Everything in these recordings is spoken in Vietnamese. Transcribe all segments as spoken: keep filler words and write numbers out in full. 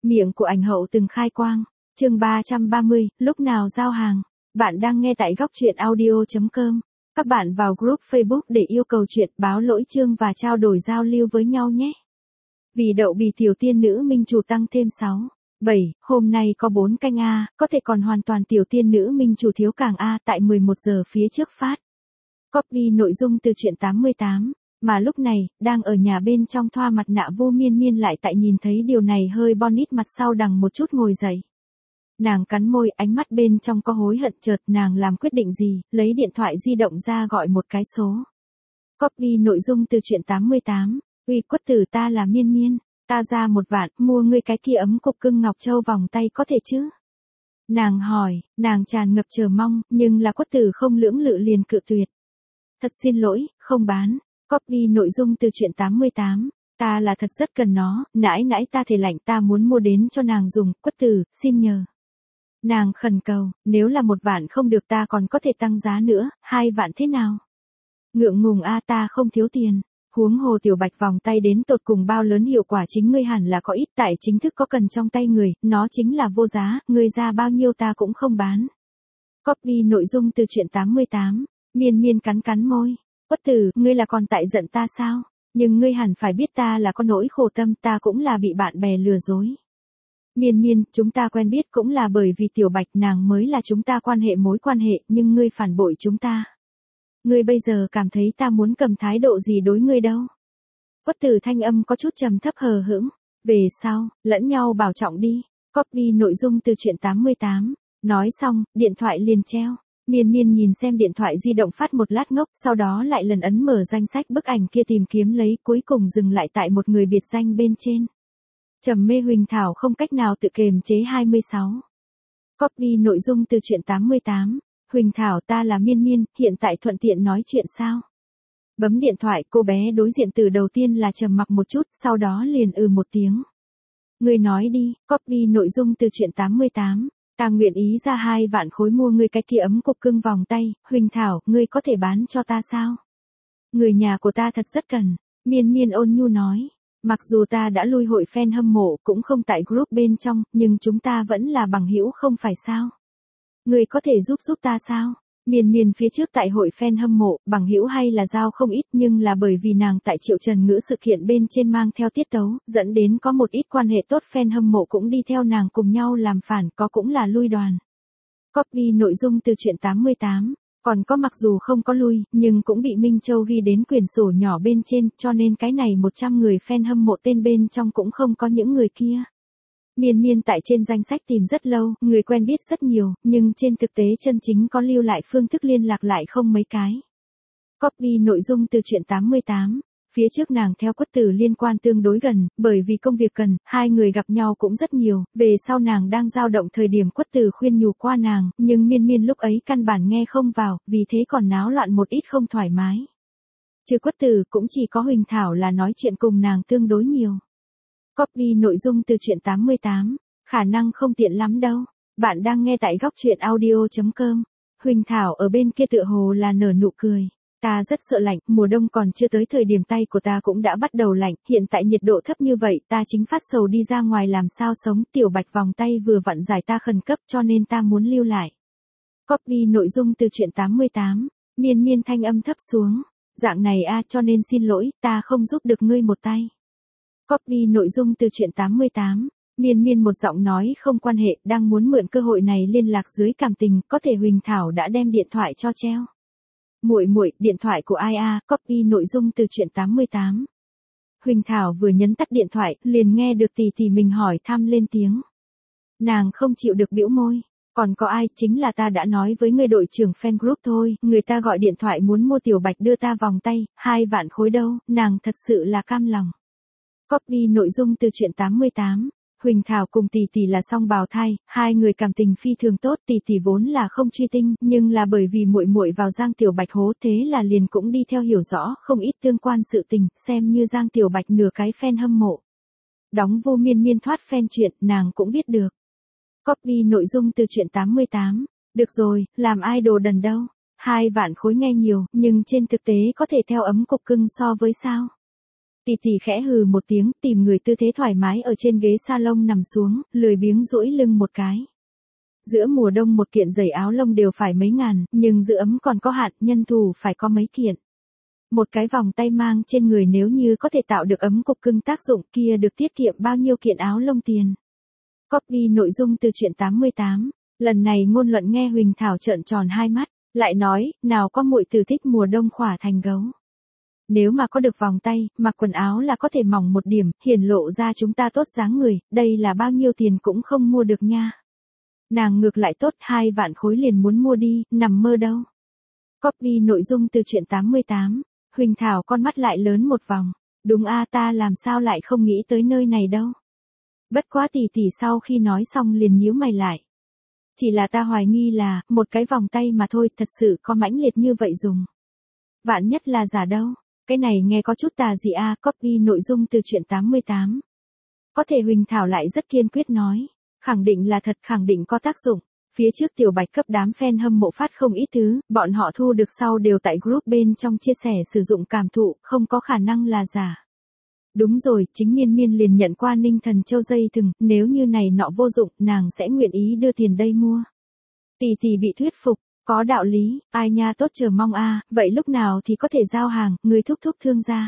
Miệng của ảnh hậu từng khai quang. Chương ba trăm ba mươi, lúc nào giao hàng. Bạn đang nghe tại góc truyện audio chấm com. Các bạn vào group Facebook để yêu cầu chuyện, báo lỗi chương và trao đổi giao lưu với nhau nhé. Vì đậu bì tiểu tiên nữ minh chủ tăng thêm sáu, bảy, hôm nay có bốn canh A, có thể còn hoàn toàn tiểu tiên nữ minh chủ thiếu càng A tại mười một giờ phía trước phát. Copy nội dung từ truyện tám mươi tám. Mà lúc này, đang ở nhà bên trong thoa mặt nạ vô miên miên lại tại nhìn thấy điều này hơi bonít mặt sau đằng một chút ngồi dậy. Nàng cắn môi, ánh mắt bên trong có hối hận, chợt nàng làm quyết định gì, lấy điện thoại di động ra gọi một cái số. Copy nội dung từ truyện tám mươi tám. Uy quất tử, ta là miên miên, ta ra một vạn, mua ngươi cái kia ấm cục cưng ngọc châu vòng tay có thể chứ? Nàng hỏi, nàng tràn ngập chờ mong, nhưng là quất tử không lưỡng lự liền cự tuyệt. Thật xin lỗi, không bán. Copy nội dung từ truyện tám mươi tám. Ta là thật rất cần nó, nãy nãy ta thể lạnh, ta muốn mua đến cho nàng dùng, quất tử, xin nhờ. Nàng khẩn cầu, nếu là một vạn không được ta còn có thể tăng giá nữa, hai vạn thế nào? Ngượng ngùng a, ta không thiếu tiền. Huống hồ tiểu bạch vòng tay đến tột cùng bao lớn hiệu quả chính ngươi hẳn là có ít, tại chính thức có cần trong tay người, nó chính là vô giá, ngươi ra bao nhiêu ta cũng không bán. Copy nội dung từ truyện tám mươi tám. Miên miên cắn cắn môi. Quất tử, ngươi là còn tại giận ta sao? Nhưng ngươi hẳn phải biết ta là có nỗi khổ tâm, ta cũng là bị bạn bè lừa dối. Miên miên, chúng ta quen biết cũng là bởi vì tiểu bạch nàng mới là chúng ta quan hệ mối quan hệ, nhưng ngươi phản bội chúng ta. Ngươi bây giờ cảm thấy ta muốn cầm thái độ gì đối ngươi đâu? Quất tử thanh âm có chút trầm thấp hờ hững. Về sau, lẫn nhau bảo trọng đi. Copy nội dung từ truyện tám mươi tám. Nói xong, điện thoại liền treo. Miên miên nhìn xem điện thoại di động phát một lát ngốc, sau đó lại lần ấn mở danh sách bức ảnh kia tìm kiếm lấy, cuối cùng dừng lại tại một người biệt danh bên trên. Trầm mê Huỳnh Thảo không cách nào tự kiềm chế hai mươi sáu. Copy nội dung từ truyện tám mươi tám. Huỳnh Thảo, ta là miên miên, hiện tại thuận tiện nói chuyện sao? Bấm điện thoại, cô bé đối diện từ đầu tiên là trầm mặc một chút, sau đó liền ừ một tiếng. Ngươi nói đi. Copy nội dung từ truyện tám mươi tám. Ta nguyện ý ra hai vạn khối mua ngươi cái kia ấm cục cưng vòng tay, Huỳnh Thảo, ngươi có thể bán cho ta sao? Người nhà của ta thật rất cần. Miên miên ôn nhu nói. Mặc dù ta đã lui hội fan hâm mộ, cũng không tại group bên trong, nhưng chúng ta vẫn là bằng hữu không phải sao? Ngươi có thể giúp giúp ta sao? Miên miên phía trước tại hội fan hâm mộ, bằng hữu hay là giao không ít, nhưng là bởi vì nàng tại Triệu Trần Ngữ sự kiện bên trên mang theo tiết tấu, dẫn đến có một ít quan hệ tốt fan hâm mộ cũng đi theo nàng cùng nhau làm phản, có cũng là lui đoàn. Copy nội dung từ truyện tám mươi tám. Còn có mặc dù không có lui, nhưng cũng bị Minh Châu ghi đến quyển sổ nhỏ bên trên, cho nên cái này một trăm người fan hâm mộ tên bên trong cũng không có những người kia. Miên miên tại trên danh sách tìm rất lâu, người quen biết rất nhiều, nhưng trên thực tế chân chính có lưu lại phương thức liên lạc lại không mấy cái. Copy nội dung từ truyện tám mươi tám. Phía trước nàng theo quất tử liên quan tương đối gần, bởi vì công việc cần, hai người gặp nhau cũng rất nhiều, về sau nàng đang dao động thời điểm quất tử khuyên nhủ qua nàng, nhưng miên miên lúc ấy căn bản nghe không vào, vì thế còn náo loạn một ít không thoải mái. Trừ quất tử cũng chỉ có Huỳnh Thảo là nói chuyện cùng nàng tương đối nhiều. Copy nội dung từ truyện tám mươi tám. Khả năng không tiện lắm đâu. Bạn đang nghe tại góc truyện audio chấm com. Huỳnh Thảo ở bên kia tựa hồ là nở nụ cười. Ta rất sợ lạnh, mùa đông còn chưa tới thời điểm tay của ta cũng đã bắt đầu lạnh, hiện tại nhiệt độ thấp như vậy, ta chính phát sầu đi ra ngoài làm sao sống, tiểu bạch vòng tay vừa vặn giải ta khẩn cấp cho nên ta muốn lưu lại. Copy nội dung từ truyện tám mươi tám. Miên miên thanh âm thấp xuống. Dạng này a, cho nên xin lỗi, ta không giúp được ngươi một tay. Copy nội dung từ truyện tám mươi tám. Miên miên một giọng nói không quan hệ, đang muốn mượn cơ hội này liên lạc dưới cảm tình, có thể Huỳnh Thảo đã đem điện thoại cho treo. Muội muội, điện thoại của ai a? Copy nội dung từ truyện tám mươi tám. Huỳnh Thảo vừa nhấn tắt điện thoại, liền nghe được tỷ tỷ mình hỏi thăm lên tiếng. Nàng không chịu được bĩu môi. Còn có ai, chính là ta đã nói với người đội trưởng fan group thôi, người ta gọi điện thoại muốn mua tiểu bạch đưa ta vòng tay, hai vạn khối đâu, nàng thật sự là cam lòng. Copy nội dung từ truyện tám mươi tám. Huỳnh Thảo cùng tỷ tỷ là song bào thai, hai người cảm tình phi thường tốt, tỷ tỷ vốn là không truy tinh, nhưng là bởi vì muội muội vào Giang Tiểu Bạch hố, thế là liền cũng đi theo hiểu rõ không ít tương quan sự tình, xem như Giang Tiểu Bạch nửa cái fan hâm mộ. Đóng vô miên miên thoát fan chuyện, nàng cũng biết được. Copy nội dung từ truyện tám mươi tám. Được rồi, làm idol đần đâu. Hai vạn khối nghe nhiều, nhưng trên thực tế có thể theo ấm cục cưng so với sao. Tỷ tỷ khẽ hừ một tiếng, tìm người tư thế thoải mái ở trên ghế salon nằm xuống, lười biếng duỗi lưng một cái. Giữa mùa đông một kiện giày áo lông đều phải mấy ngàn, nhưng giữ ấm còn có hạn, nhân thủ phải có mấy kiện. Một cái vòng tay mang trên người nếu như có thể tạo được ấm cục cưng tác dụng kia được tiết kiệm bao nhiêu kiện áo lông tiền. Copy nội dung từ truyện tám mươi tám. Lần này ngôn luận nghe Huỳnh Thảo trợn tròn hai mắt, lại nói, nào có muội tử thích mùa đông khỏa thành gấu. Nếu mà có được vòng tay, mặc quần áo là có thể mỏng một điểm, hiển lộ ra chúng ta tốt dáng người, đây là bao nhiêu tiền cũng không mua được nha. Nàng ngược lại tốt, hai vạn khối liền muốn mua đi, nằm mơ đâu. Copy nội dung từ truyện tám mươi tám. Huỳnh Thảo con mắt lại lớn một vòng. Đúng a, ta làm sao lại không nghĩ tới nơi này đâu. Bất quá tỷ tỷ sau khi nói xong liền nhíu mày lại. Chỉ là ta hoài nghi là, một cái vòng tay mà thôi, thật sự có mãnh liệt như vậy dùng. Vạn nhất là giả đâu. Cái này nghe có chút tà gì a, copy nội dung từ truyện tám mươi tám. Có thể Huỳnh Thảo lại rất kiên quyết nói. Khẳng định là thật, khẳng định có tác dụng. Phía trước Tiểu Bạch cấp đám fan hâm mộ phát không ít thứ, bọn họ thu được sau đều tại group bên trong chia sẻ sử dụng cảm thụ, không có khả năng là giả. Đúng rồi, chính Miên Miên liền nhận qua Ninh Thần Châu dây thừng, nếu như này nọ vô dụng, nàng sẽ nguyện ý đưa tiền đây mua. Tỷ tỷ bị thuyết phục, có đạo lý, ai nha tốt chờ mong a, vậy lúc nào thì có thể giao hàng, người thúc thúc thương gia.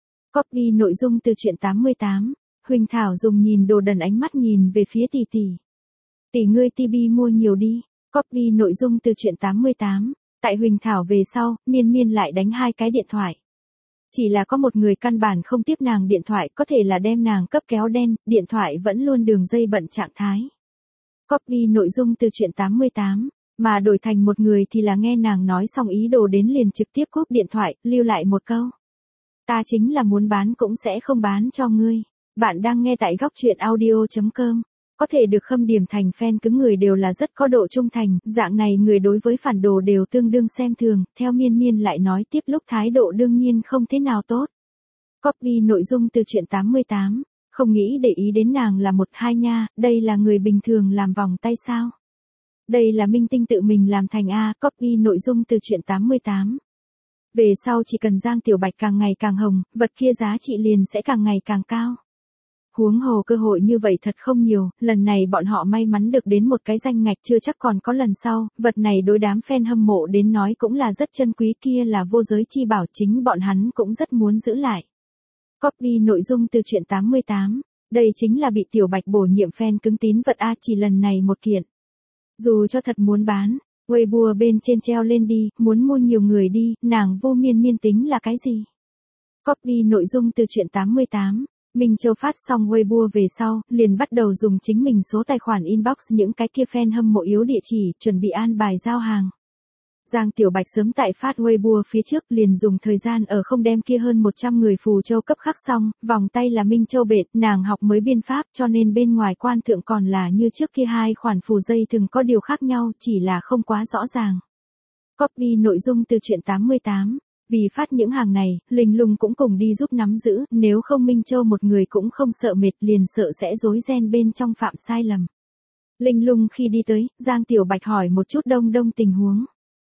Copy nội dung từ truyện tám mươi tám. Huỳnh Thảo dùng nhìn đồ đần ánh mắt nhìn về phía tỷ tỷ. Tỷ ngươi tivi mua nhiều đi. Copy nội dung từ truyện tám mươi tám. Tại Huỳnh Thảo về sau, Miên Miên lại đánh hai cái điện thoại. Chỉ là có một người căn bản không tiếp nàng điện thoại, có thể là đem nàng cấp kéo đen, điện thoại vẫn luôn đường dây bận trạng thái. Copy nội dung từ truyện tám mươi tám. Mà đổi thành một người thì là nghe nàng nói xong ý đồ đến liền trực tiếp cúp điện thoại, lưu lại một câu. Ta chính là muốn bán cũng sẽ không bán cho ngươi. Bạn đang nghe tại góc truyện audio chấm com. Có thể được khâm điểm thành fan cứng người đều là rất có độ trung thành, dạng này người đối với phản đồ đều tương đương xem thường, theo Miên Miên lại nói tiếp lúc thái độ đương nhiên không thế nào tốt. Copy nội dung từ truyện tám mươi tám, không nghĩ để ý đến nàng là một hai nha, đây là người bình thường làm vòng tay sao? Đây là minh tinh tự mình làm thành A, copy nội dung từ truyện tám mươi tám. Về sau chỉ cần Giang Tiểu Bạch càng ngày càng hồng, vật kia giá trị liền sẽ càng ngày càng cao. Huống hồ cơ hội như vậy thật không nhiều, lần này bọn họ may mắn được đến một cái danh ngạch chưa chắc còn có lần sau, vật này đối đám fan hâm mộ đến nói cũng là rất chân quý, kia là vô giới chi bảo, chính bọn hắn cũng rất muốn giữ lại. Copy nội dung từ truyện tám mươi tám, đây chính là bị Tiểu Bạch bổ nhiệm fan cứng tín vật A, chỉ lần này một kiện. Dù cho thật muốn bán, Weibo bên trên treo lên đi, muốn mua nhiều người đi, nàng vô Miên Miên tính là cái gì? Copy nội dung từ truyện tám mươi tám. Minh Châu phát xong Weibo về sau, liền bắt đầu dùng chính mình số tài khoản inbox những cái kia fan hâm mộ yếu địa chỉ, chuẩn bị an bài giao hàng. Giang Tiểu Bạch sớm tại phát Weibo phía trước liền dùng thời gian ở không đem kia hơn một trăm người phù châu cấp khắc xong, vòng tay là Minh Châu bệt, nàng học mới biên pháp cho nên bên ngoài quan thượng còn là như trước kia hai khoản phù dây thường có điều khác nhau, chỉ là không quá rõ ràng. Copy nội dung từ truyện tám mươi tám. Vì phát những hàng này, Linh Lung cũng cùng đi giúp nắm giữ, nếu không Minh Châu một người cũng không sợ mệt liền sợ sẽ rối ren bên trong phạm sai lầm. Linh Lung khi đi tới, Giang Tiểu Bạch hỏi một chút đông đông tình huống.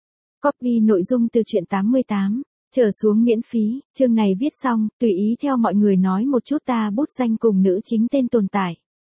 Copy nội dung từ truyện tám mươi tám, trở xuống miễn phí, chương này viết xong, tùy ý theo mọi người nói một chút ta bút danh cùng nữ chính tên tồn tại.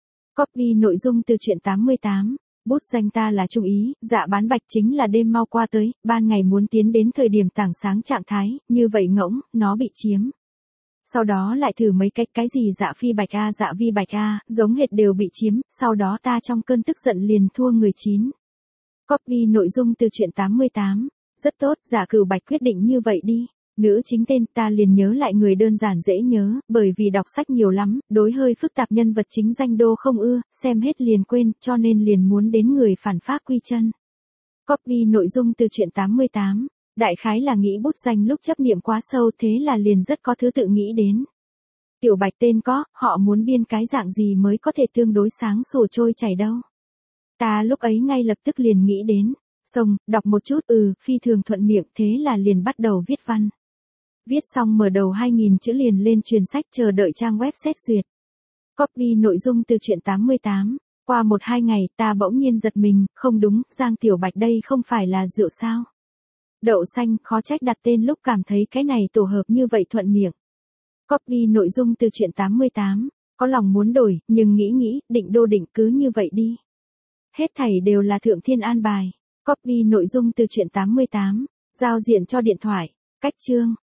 Copy nội dung từ truyện tám mươi tám. Bút danh ta là Trung Ý, dạ bán bạch chính là đêm mau qua tới, ban ngày muốn tiến đến thời điểm tảng sáng trạng thái, như vậy ngỗng, nó bị chiếm. Sau đó lại thử mấy cách cái gì dạ phi bạch a dạ vi bạch a, giống hệt đều bị chiếm, sau đó ta trong cơn tức giận liền thua người chín. Copy nội dung từ truyện tám mươi tám, rất tốt, dạ cửu bạch quyết định như vậy đi. Nữ chính tên ta liền nhớ lại người đơn giản dễ nhớ, bởi vì đọc sách nhiều lắm, đối hơi phức tạp nhân vật chính danh đô không ưa, xem hết liền quên, cho nên liền muốn đến người phản phác quy chân. Copy nội dung từ truyện tám mươi tám, đại khái là nghĩ bút danh lúc chấp niệm quá sâu thế là liền rất có thứ tự nghĩ đến. Tiểu Bạch tên có, họ muốn biên cái dạng gì mới có thể tương đối sáng sủa trôi chảy đâu. Ta lúc ấy ngay lập tức liền nghĩ đến, xong, đọc một chút ừ, phi thường thuận miệng thế là liền bắt đầu viết văn. Viết xong mở đầu hai nghìn chữ liền lên truyền sách chờ đợi trang web xét duyệt. Copy nội dung từ truyện tám mươi tám. Qua một hai ngày ta bỗng nhiên giật mình, không đúng, Giang Tiểu Bạch đây không phải là rượu sao. Đậu xanh, khó trách đặt tên lúc cảm thấy cái này tổ hợp như vậy thuận miệng. Copy nội dung từ truyện tám mươi tám. Có lòng muốn đổi, nhưng nghĩ nghĩ, định đô định cứ như vậy đi. Hết thảy đều là thượng thiên an bài. Copy nội dung từ truyện tám mươi tám. Giao diện cho điện thoại. Cách chương.